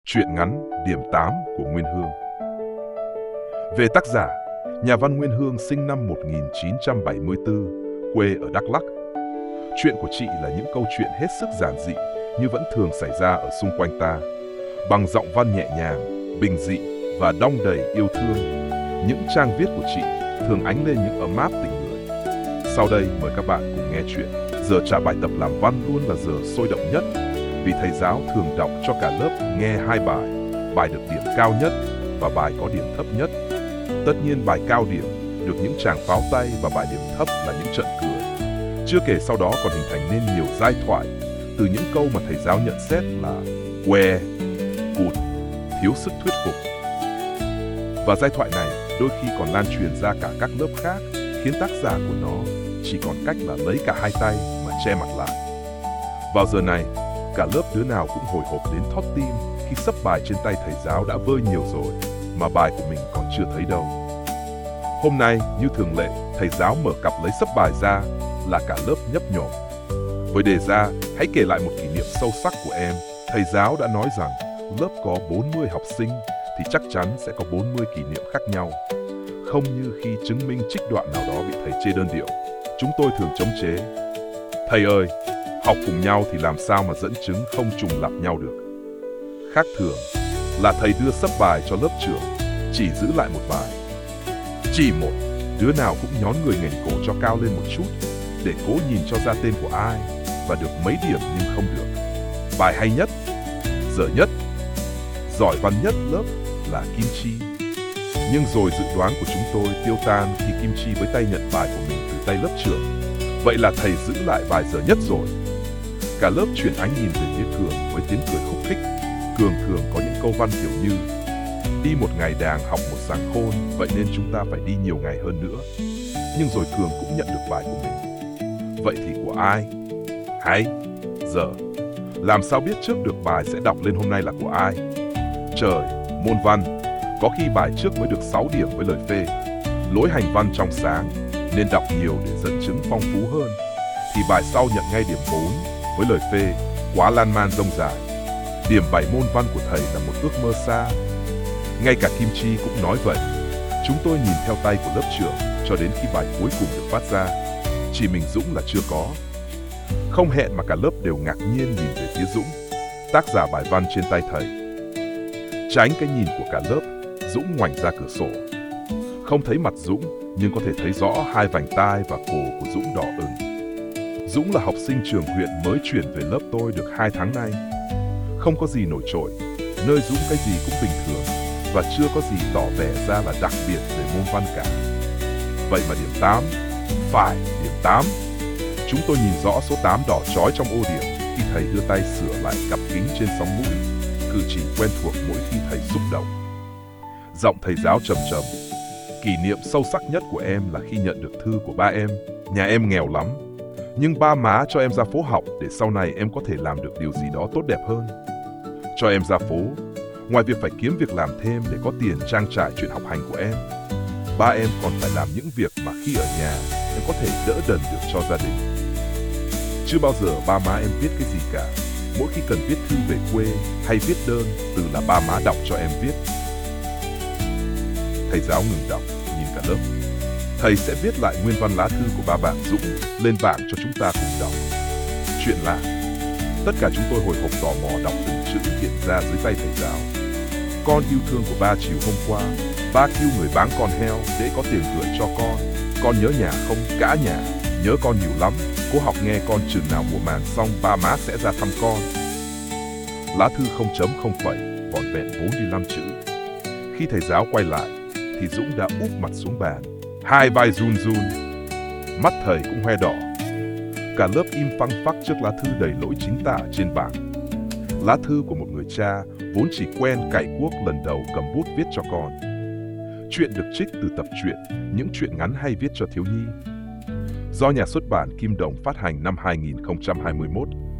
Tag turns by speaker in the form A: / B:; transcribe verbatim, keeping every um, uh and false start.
A: Truyện ngắn Điểm tám của Nguyên Hương. Về tác giả, nhà văn Nguyên Hương sinh năm một nghìn chín trăm bảy mươi tư, quê ở Đắk Lắk. Chuyện của chị là những câu chuyện hết sức giản dị như vẫn thường xảy ra ở xung quanh ta. Bằng giọng văn nhẹ nhàng, bình dị và đong đầy yêu thương, những trang viết của chị thường ánh lên những ấm áp tình người. Sau đây mời các bạn cùng nghe chuyện. Giờ trả bài tập làm văn luôn là giờ sôi động nhất, vì thầy giáo thường đọc cho cả lớp nghe hai bài, bài được điểm cao nhất và bài có điểm thấp nhất. Tất nhiên bài cao điểm được những tràng pháo tay và bài điểm thấp là những trận cười. Chưa kể sau đó còn hình thành nên nhiều giai thoại từ những câu mà thầy giáo nhận xét là què, cụt, thiếu sức thuyết phục. Và giai thoại này đôi khi còn lan truyền ra cả các lớp khác, khiến tác giả của nó chỉ còn cách là lấy cả hai tay mà che mặt lại. Vào giờ này, cả lớp đứa nào cũng hồi hộp đến thót tim khi sấp bài trên tay thầy giáo đã vơi nhiều rồi, mà bài của mình còn chưa thấy đâu. Hôm nay, như thường lệ, thầy giáo mở cặp lấy sấp bài ra, là cả lớp nhấp nhổm. Với đề ra, hãy kể lại một kỷ niệm sâu sắc của em, thầy giáo đã nói rằng lớp có bốn mươi học sinh thì chắc chắn sẽ có bốn mươi kỷ niệm khác nhau. Không như khi chứng minh trích đoạn nào đó bị thầy chê đơn điệu, chúng tôi thường chống chế. Thầy ơi, học cùng nhau thì làm sao mà dẫn chứng không trùng lặp nhau được. Khác thường là thầy đưa sấp bài cho lớp trưởng, chỉ giữ lại một bài. Chỉ một, đứa nào cũng nhón người ngẩng cổ cho cao lên một chút, để cố nhìn cho ra tên của ai, và được mấy điểm nhưng không được. Bài hay nhất, dở nhất, giỏi văn nhất lớp là Kim Chi. Nhưng rồi dự đoán của chúng tôi tiêu tan khi Kim Chi với tay nhận bài của mình từ tay lớp trưởng. Vậy là thầy giữ lại bài dở nhất rồi. Cả lớp chuyển ánh nhìn về phía Cường với tiếng cười khúc khích. Cường thường có những câu văn kiểu như: đi một ngày đàng học một sáng khôn, vậy nên chúng ta phải đi nhiều ngày hơn nữa. Nhưng rồi Cường cũng nhận được bài của mình. Vậy thì của ai? Hay? Giờ? Làm sao biết trước được bài sẽ đọc lên hôm nay là của ai? Trời, môn văn, có khi bài trước mới được sáu điểm với lời phê. Lỗi hành văn trong sáng, nên đọc nhiều để dẫn chứng phong phú hơn, thì bài sau nhận ngay điểm bốn với lời phê quá lan man rông dài. Điểm bảy môn văn của thầy là một ước mơ xa. Ngay cả Kim Chi cũng nói vậy. Chúng tôi nhìn theo tay của lớp trưởng cho đến khi bài cuối cùng được phát ra. Chỉ mình Dũng là chưa có. Không hẹn mà cả lớp đều ngạc nhiên nhìn về phía Dũng, tác giả bài văn trên tay thầy. Tránh cái nhìn của cả lớp, Dũng ngoảnh ra cửa sổ. Không thấy mặt Dũng, nhưng có thể thấy rõ hai vành tai và cổ của Dũng đỏ ửng. Dũng là học sinh trường huyện mới chuyển về lớp tôi được hai tháng nay. Không có gì nổi trội, nơi Dũng cái gì cũng bình thường, và chưa có gì tỏ vẻ ra là đặc biệt về môn văn cả. Vậy mà điểm tám, phải, điểm tám. Chúng tôi nhìn rõ số tám đỏ chói trong ô điểm khi thầy đưa tay sửa lại cặp kính trên sóng mũi, cử chỉ quen thuộc mỗi khi thầy xúc động. Giọng thầy giáo trầm trầm: kỷ niệm sâu sắc nhất của em là khi nhận được thư của ba em. Nhà em nghèo lắm, nhưng ba má cho em ra phố học để sau này em có thể làm được điều gì đó tốt đẹp hơn. Cho em ra phố, ngoài việc phải kiếm việc làm thêm để có tiền trang trải chuyện học hành của em, ba em còn phải làm những việc mà khi ở nhà em có thể đỡ đần được cho gia đình. Chưa bao giờ ba má em viết cái gì cả. Mỗi khi cần viết thư về quê hay viết đơn, từ là ba má đọc cho em viết. Thầy giáo ngừng đọc, nhìn cả lớp. Thầy sẽ viết lại nguyên văn lá thư của ba bạn Dũng lên bảng cho chúng ta cùng đọc. Chuyện là tất cả chúng tôi hồi hộp tò mò đọc từng chữ hiện ra dưới tay thầy giáo. Con yêu thương của ba chiều hôm qua, ba kêu người bán con heo để có tiền gửi cho con. Con nhớ nhà không? Cả nhà. Nhớ con nhiều lắm. Cố học nghe con, chừng nào mùa màng xong ba má sẽ ra thăm con. Lá thư không chấm không phẩy, vỏn vẹn bốn mươi lăm chữ. Khi thầy giáo quay lại, thì Dũng đã úp mặt xuống bàn. Hai vai run run. Mắt thầy cũng hoe đỏ. Cả lớp im phăng phắc trước lá thư đầy lỗi chính tả trên bảng. Lá thư của một người cha vốn chỉ quen cày cuốc lần đầu cầm bút viết cho con. Chuyện được trích từ tập truyện Những chuyện ngắn hay viết cho thiếu nhi, do nhà xuất bản Kim Đồng phát hành năm hai nghìn không trăm hai mươi mốt.